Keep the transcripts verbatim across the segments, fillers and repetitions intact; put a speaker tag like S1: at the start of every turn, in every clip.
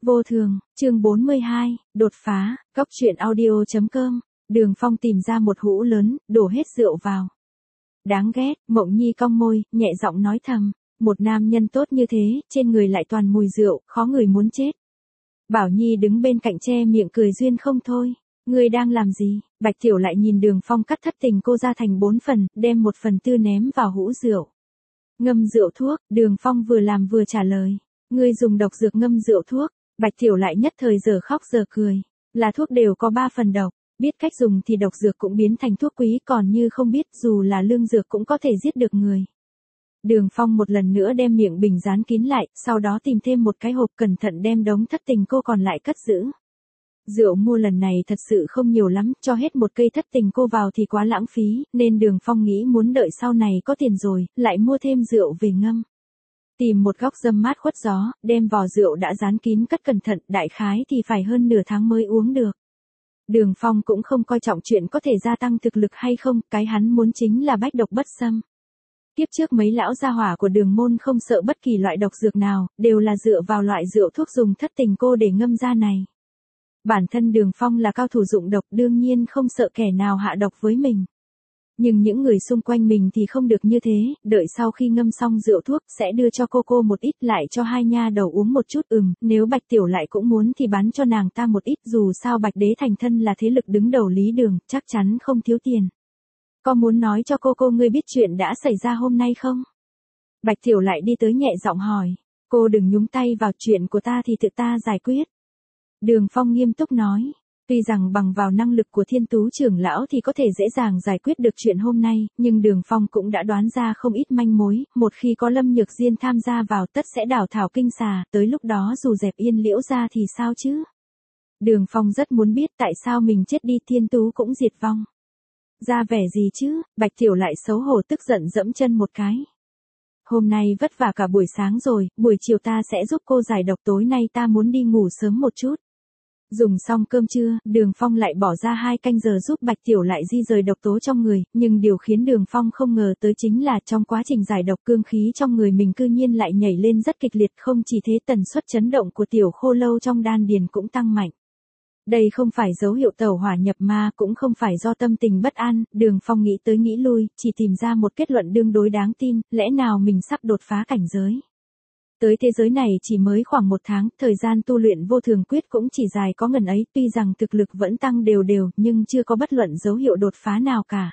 S1: Vô thường, chương bốn mươi hai, đột phá, góc truyện audio.com, Đường Phong tìm ra một hũ lớn, đổ hết rượu vào. Đáng ghét, Mộng Nhi cong môi, nhẹ giọng nói thầm, một nam nhân tốt như thế, trên người lại toàn mùi rượu, khó người muốn chết. Bảo Nhi đứng bên cạnh che miệng cười duyên không thôi, ngươi đang làm gì? Bạch Tiểu lại nhìn Đường Phong cắt thất tình cô ra thành bốn phần, đem một phần tư ném vào hũ rượu. Ngâm rượu thuốc, Đường Phong vừa làm vừa trả lời, ngươi dùng độc dược ngâm rượu thuốc. Bạch Tiểu lại nhất thời giờ khóc giờ cười, là thuốc đều có ba phần độc, biết cách dùng thì độc dược cũng biến thành thuốc quý, còn như không biết dù là lương dược cũng có thể giết được người. Đường Phong một lần nữa đem miệng bình dán kín lại, sau đó tìm thêm một cái hộp cẩn thận đem đống thất tình cô còn lại cất giữ. Rượu mua lần này thật sự không nhiều lắm, cho hết một cây thất tình cô vào thì quá lãng phí, nên Đường Phong nghĩ muốn đợi sau này có tiền rồi, lại mua thêm rượu về ngâm. Tìm một góc râm mát khuất gió, đem vò rượu đã dán kín cất cẩn thận, đại khái thì phải hơn nửa tháng mới uống được. Đường Phong cũng không coi trọng chuyện có thể gia tăng thực lực hay không, cái hắn muốn chính là bách độc bất xâm. Tiếp trước mấy lão gia hỏa của Đường môn không sợ bất kỳ loại độc dược nào, đều là dựa vào loại rượu thuốc dùng thất tình cô để ngâm ra này. Bản thân Đường Phong là cao thủ dụng độc, đương nhiên không sợ kẻ nào hạ độc với mình. Nhưng những người xung quanh mình thì không được như thế, đợi sau khi ngâm xong rượu thuốc sẽ đưa cho cô cô một ít, lại cho hai nha đầu uống một chút. Ừm, nếu Bạch Tiểu lại cũng muốn thì bán cho nàng ta một ít, dù sao Bạch Đế thành thân là thế lực đứng đầu Lý Đường, chắc chắn không thiếu tiền. Có muốn nói cho cô cô ngươi biết chuyện đã xảy ra hôm nay không? Bạch Tiểu lại đi tới nhẹ giọng hỏi, cô đừng nhúng tay vào chuyện của ta thì tự ta giải quyết. Đường Phong nghiêm túc nói. Tuy rằng bằng vào năng lực của Thiên Tú trưởng lão thì có thể dễ dàng giải quyết được chuyện hôm nay, nhưng Đường Phong cũng đã đoán ra không ít manh mối, một khi có Lâm Nhược Diên tham gia vào tất sẽ đảo thảo kinh xà, tới lúc đó dù dẹp Yên Liễu ra thì sao chứ? Đường Phong rất muốn biết tại sao mình chết đi Thiên Tú cũng diệt vong. Ra vẻ gì chứ? Bạch Tiểu lại xấu hổ tức giận dẫm chân một cái. Hôm nay vất vả cả buổi sáng rồi, buổi chiều ta sẽ giúp cô giải độc, tối nay ta muốn đi ngủ sớm một chút. Dùng xong cơm trưa, Đường Phong lại bỏ ra hai canh giờ giúp Bạch Tiểu lại di rời độc tố trong người, nhưng điều khiến Đường Phong không ngờ tới chính là trong quá trình giải độc cương khí trong người mình cư nhiên lại nhảy lên rất kịch liệt, không chỉ thế tần suất chấn động của tiểu khô lâu trong đan điền cũng tăng mạnh. Đây không phải dấu hiệu tẩu hỏa nhập ma, cũng không phải do tâm tình bất an, Đường Phong nghĩ tới nghĩ lui, chỉ tìm ra một kết luận đương đối đáng tin, lẽ nào mình sắp đột phá cảnh giới. Tới thế giới này chỉ mới khoảng một tháng, thời gian tu luyện vô thường quyết cũng chỉ dài có ngần ấy, tuy rằng thực lực vẫn tăng đều đều, nhưng chưa có bất luận dấu hiệu đột phá nào cả.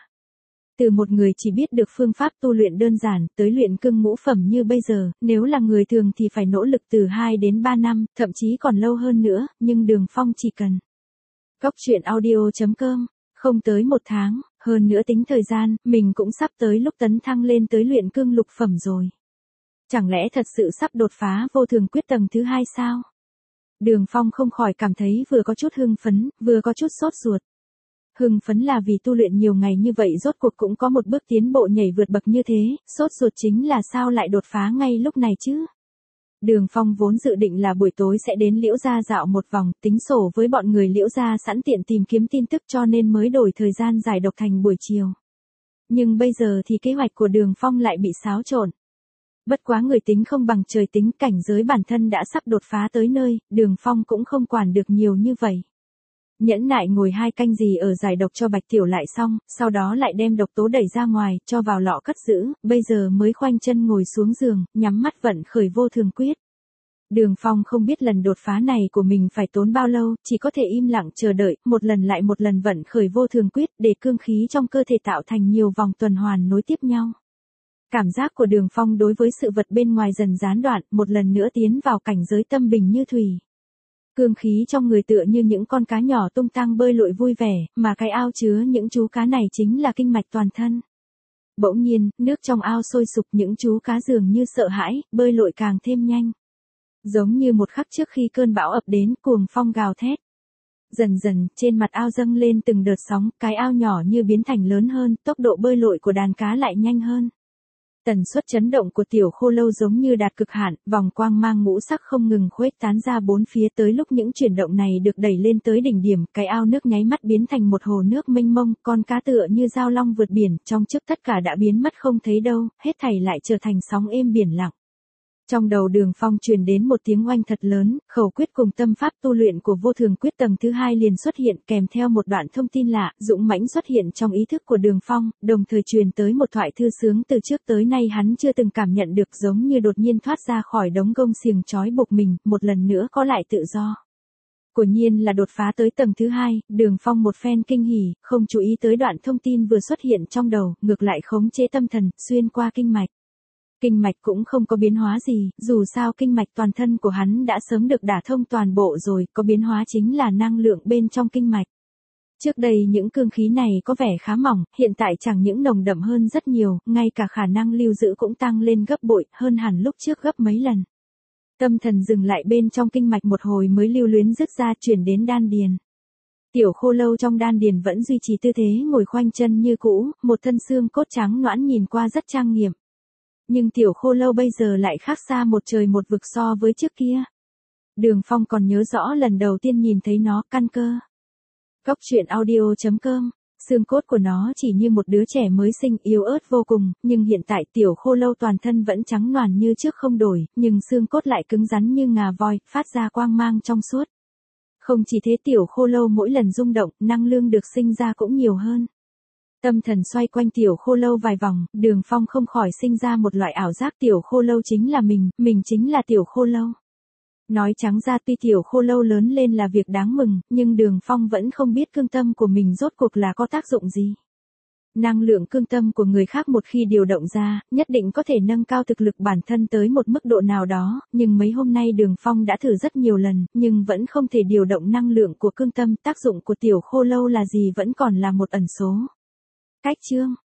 S1: Từ một người chỉ biết được phương pháp tu luyện đơn giản, tới luyện cương ngũ phẩm như bây giờ, nếu là người thường thì phải nỗ lực từ hai đến ba năm, thậm chí còn lâu hơn nữa, nhưng Đường Phong chỉ cần. Góc truyện audio.com, không tới một tháng, hơn nữa tính thời gian, mình cũng sắp tới lúc tấn thăng lên tới luyện cương lục phẩm rồi. Chẳng lẽ thật sự sắp đột phá vô thường quyết tầng thứ hai sao? Đường Phong không khỏi cảm thấy vừa có chút hưng phấn, vừa có chút sốt ruột. Hưng phấn là vì tu luyện nhiều ngày như vậy rốt cuộc cũng có một bước tiến bộ nhảy vượt bậc như thế, sốt ruột chính là sao lại đột phá ngay lúc này chứ? Đường Phong vốn dự định là buổi tối sẽ đến Liễu gia dạo một vòng, tính sổ với bọn người Liễu gia sẵn tiện tìm kiếm tin tức cho nên mới đổi thời gian giải độc thành buổi chiều. Nhưng bây giờ thì kế hoạch của Đường Phong lại bị xáo trộn. Bất quá người tính không bằng trời tính, cảnh giới bản thân đã sắp đột phá tới nơi, Đường Phong cũng không quản được nhiều như vậy. Nhẫn nại ngồi hai canh gì ở giải độc cho Bạch Tiểu lại xong, sau đó lại đem độc tố đẩy ra ngoài, cho vào lọ cất giữ, bây giờ mới khoanh chân ngồi xuống giường, nhắm mắt vận khởi vô thường quyết. Đường Phong không biết lần đột phá này của mình phải tốn bao lâu, chỉ có thể im lặng chờ đợi, một lần lại một lần vận khởi vô thường quyết để cương khí trong cơ thể tạo thành nhiều vòng tuần hoàn nối tiếp nhau. Cảm giác của Đường Phong đối với sự vật bên ngoài dần gián đoạn, một lần nữa tiến vào cảnh giới tâm bình như thủy. Cương khí trong người tựa như những con cá nhỏ tung tăng bơi lội vui vẻ, mà cái ao chứa những chú cá này chính là kinh mạch toàn thân. Bỗng nhiên, nước trong ao sôi sục, những chú cá dường như sợ hãi, bơi lội càng thêm nhanh. Giống như một khắc trước khi cơn bão ập đến, cuồng phong gào thét. Dần dần, trên mặt ao dâng lên từng đợt sóng, cái ao nhỏ như biến thành lớn hơn, tốc độ bơi lội của đàn cá lại nhanh hơn. Tần suất chấn động của tiểu khô lâu giống như đạt cực hạn, vòng quang mang ngũ sắc không ngừng khuếch tán ra bốn phía, tới lúc những chuyển động này được đẩy lên tới đỉnh điểm, cái ao nước nháy mắt biến thành một hồ nước mênh mông, con cá tựa như dao long vượt biển, trong trước tất cả đã biến mất không thấy đâu, hết thảy lại trở thành sóng êm biển lặng. Trong đầu Đường Phong truyền đến một tiếng oanh thật lớn, khẩu quyết cùng tâm pháp tu luyện của vô thường quyết tầng thứ hai liền xuất hiện kèm theo một đoạn thông tin lạ, dũng mãnh xuất hiện trong ý thức của Đường Phong, đồng thời truyền tới một thoại thư sướng từ trước tới nay hắn chưa từng cảm nhận được, giống như đột nhiên thoát ra khỏi đống gông xiềng trói buộc mình, một lần nữa có lại tự do. Quả nhiên là đột phá tới tầng thứ hai, Đường Phong một phen kinh hỉ, không chú ý tới đoạn thông tin vừa xuất hiện trong đầu, ngược lại khống chế tâm thần, xuyên qua kinh mạch. Kinh mạch cũng không có biến hóa gì, dù sao kinh mạch toàn thân của hắn đã sớm được đả thông toàn bộ rồi, có biến hóa chính là năng lượng bên trong kinh mạch. Trước đây những cương khí này có vẻ khá mỏng, hiện tại chẳng những nồng đậm hơn rất nhiều, ngay cả khả năng lưu giữ cũng tăng lên gấp bội, hơn hẳn lúc trước gấp mấy lần. Tâm thần dừng lại bên trong kinh mạch một hồi mới lưu luyến dứt ra chuyển đến đan điền. Tiểu Khô Lâu trong đan điền vẫn duy trì tư thế ngồi khoanh chân như cũ, một thân xương cốt trắng nõn nhìn qua rất trang nghiêm. Nhưng Tiểu Khô Lâu bây giờ lại khác xa một trời một vực so với trước kia. Đường Phong còn nhớ rõ lần đầu tiên nhìn thấy nó, căn cơ. Cốc truyện audio chấm com, xương cốt của nó chỉ như một đứa trẻ mới sinh, yếu ớt vô cùng, nhưng hiện tại Tiểu Khô Lâu toàn thân vẫn trắng noàn như trước không đổi, nhưng xương cốt lại cứng rắn như ngà voi, phát ra quang mang trong suốt. Không chỉ thế, Tiểu Khô Lâu mỗi lần rung động, năng lượng được sinh ra cũng nhiều hơn. Tâm thần xoay quanh Tiểu Khô Lâu vài vòng, Đường Phong không khỏi sinh ra một loại ảo giác Tiểu Khô Lâu chính là mình, mình chính là Tiểu Khô Lâu. Nói trắng ra tuy Tiểu Khô Lâu lớn lên là việc đáng mừng, nhưng Đường Phong vẫn không biết cương tâm của mình rốt cuộc là có tác dụng gì. Năng lượng cương tâm của người khác một khi điều động ra, nhất định có thể nâng cao thực lực bản thân tới một mức độ nào đó, nhưng mấy hôm nay Đường Phong đã thử rất nhiều lần, nhưng vẫn không thể điều động năng lượng của cương tâm, tác dụng của Tiểu Khô Lâu là gì vẫn còn là một ẩn số. Cách chương